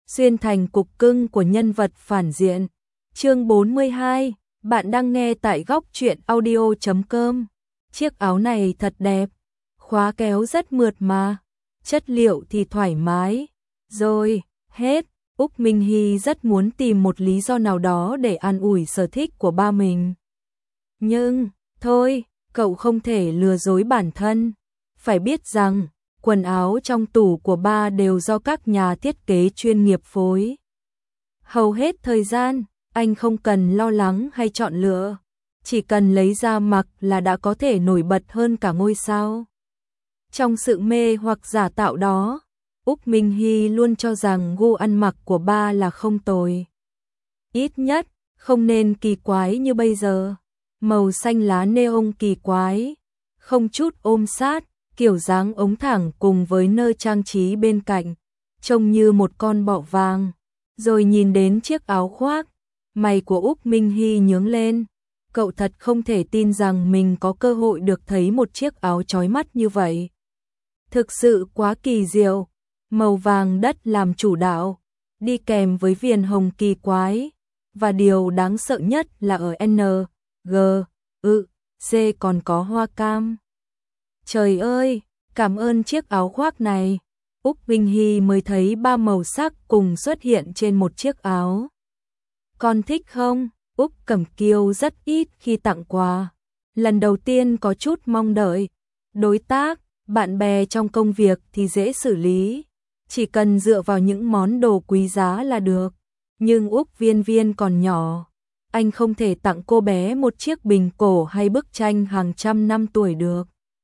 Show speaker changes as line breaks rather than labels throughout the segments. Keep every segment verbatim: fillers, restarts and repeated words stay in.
xuyên thành cục cưng của nhân vật phản diện. Chương bốn mươi hai, bạn đang nghe tại góc truyện audio chấm com. Chiếc áo này thật đẹp, khóa kéo rất mượt mà, chất liệu thì thoải mái. Rồi, hết, Úc Minh Hy rất muốn tìm một lý do nào đó để an ủi sở thích của ba mình. Nhưng, thôi, cậu không thể lừa dối bản thân. Phải biết rằng, quần áo trong tủ của ba đều do các nhà thiết kế chuyên nghiệp phối. Hầu hết thời gian, anh không cần lo lắng hay chọn lựa, chỉ cần lấy ra mặc là đã có thể nổi bật hơn cả ngôi sao. Trong sự mê hoặc giả tạo đó, Úc Minh Hy luôn cho rằng gu ăn mặc của ba là không tồi. Ít nhất, không nên kỳ quái như bây giờ. Màu xanh lá neon kỳ quái, không chút ôm sát, kiểu dáng ống thẳng cùng với nơ trang trí bên cạnh, trông như một con bọ vàng. Rồi nhìn đến chiếc áo khoác, mày của Úc Minh Hy nhướng lên. Cậu thật không thể tin rằng mình có cơ hội được thấy một chiếc áo chói mắt như vậy. Thực sự quá kỳ diệu, màu vàng đất làm chủ đạo, đi kèm với viền hồng kỳ quái, và điều đáng sợ nhất là ở N, G, ư, C còn có hoa cam. Trời ơi, cảm ơn chiếc áo khoác này. Úc Minh Hy mới thấy ba màu sắc cùng xuất hiện trên một chiếc áo. Con thích không? Úc Cẩm Kiêu rất ít khi tặng quà. Lần đầu tiên có chút mong đợi. Đối tác, bạn bè trong công việc thì dễ xử lý. Chỉ cần dựa vào những món đồ quý giá là được. Nhưng Úc Viên Viên còn nhỏ. Anh không thể tặng cô bé một chiếc bình cổ hay bức tranh hàng trăm năm tuổi được.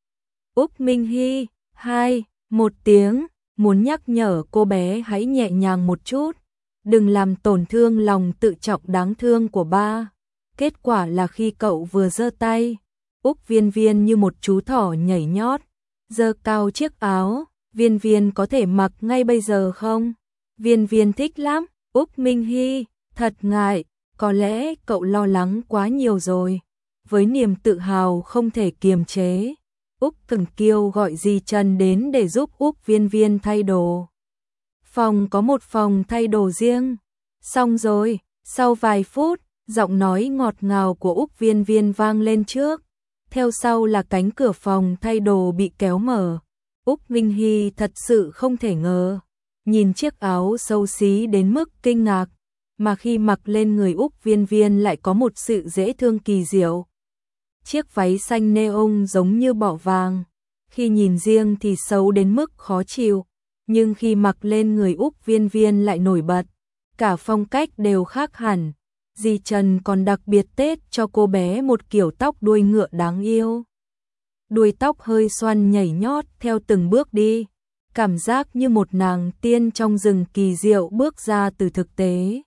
Úc Minh Hy, hai, một tiếng, muốn nhắc nhở cô bé hãy nhẹ nhàng một chút, đừng làm tổn thương lòng tự trọng đáng thương của ba. Kết quả là khi cậu vừa giơ tay, Úc Viên Viên như một chú thỏ nhảy nhót, giơ cao chiếc áo. Viên Viên có thể mặc ngay bây giờ không? Viên Viên thích lắm. Úc Minh Hy, thật ngại, có lẽ cậu lo lắng quá nhiều rồi. Với niềm tự hào không thể kiềm chế, Úc Cẩm Kiêu gọi dì Trần đến để giúp Úc Viên Viên thay đồ. Phòng có một phòng thay đồ riêng. Xong rồi, sau vài phút, giọng nói ngọt ngào của Úc Viên Viên vang lên trước. Theo sau là cánh cửa phòng thay đồ bị kéo mở. Úc Minh Hy thật sự không thể ngờ. Nhìn chiếc áo xấu xí đến mức kinh ngạc, mà khi mặc lên người Úc Viên Viên lại có một sự dễ thương kỳ diệu. Chiếc váy xanh neon giống như bọ vàng, khi nhìn riêng thì xấu đến mức khó chịu, nhưng khi mặc lên người Úc Viên Viên lại nổi bật, cả phong cách đều khác hẳn. Dì Trần còn đặc biệt tết cho cô bé một kiểu tóc đuôi ngựa đáng yêu. Đuôi tóc hơi xoăn nhảy nhót theo từng bước đi, cảm giác như một nàng tiên trong rừng kỳ diệu bước ra từ thực tế.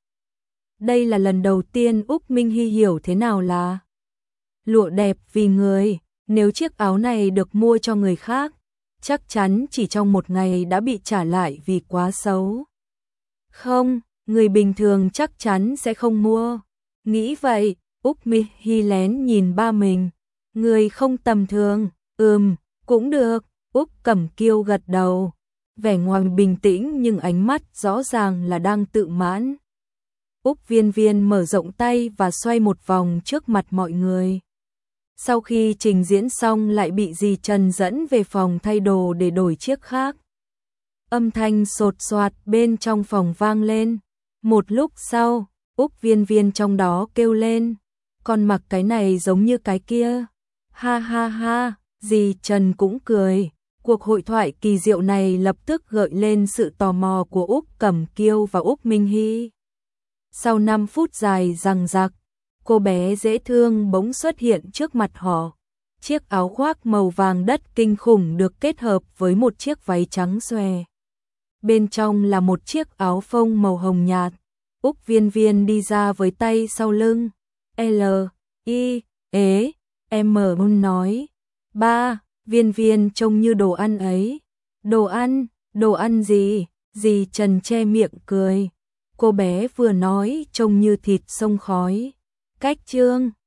Đây là lần đầu tiên Úc Minh Hy hiểu thế nào là lụa đẹp vì người. Nếu chiếc áo này được mua cho người khác, chắc chắn chỉ trong một ngày đã bị trả lại vì quá xấu. Không, người bình thường chắc chắn sẽ không mua. Nghĩ vậy, Úc Minh Hy lén nhìn ba mình. Người không tầm thường. Ừm, cũng được. Úc Cẩm Kiêu gật đầu, vẻ ngoài bình tĩnh nhưng ánh mắt rõ ràng là đang tự mãn. Úc Viên Viên mở rộng tay và xoay một vòng trước mặt mọi người. Sau khi trình diễn xong lại bị dì Trần dẫn về phòng thay đồ để đổi chiếc khác. Âm thanh sột soạt bên trong phòng vang lên. Một lúc sau, Úc Viên Viên trong đó kêu lên, con mặc cái này giống như cái kia. Ha ha ha, dì Trần cũng cười. Cuộc hội thoại kỳ diệu này lập tức gợi lên sự tò mò của Úc Cẩm Kiêu và Úc Minh Hy. Sau năm phút dài dằng dặc, cô bé dễ thương bỗng xuất hiện trước mặt họ. Chiếc áo khoác màu vàng đất kinh khủng được kết hợp với một chiếc váy trắng xòe. Bên trong là một chiếc áo phông màu hồng nhạt. Úc Viên Viên đi ra với tay sau lưng. L, I, ế, M nói. Ba, Viên Viên trông như đồ ăn ấy. Đồ ăn, đồ ăn gì? Dì Trần che miệng cười. Cô bé vừa nói trông như thịt sông khói. Cách trương,